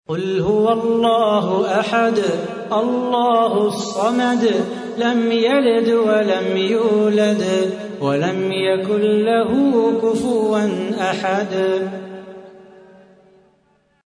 قل هو الله أحد الله الصمد لم يلد ولم يولد ولم يكن له كفوا أحد.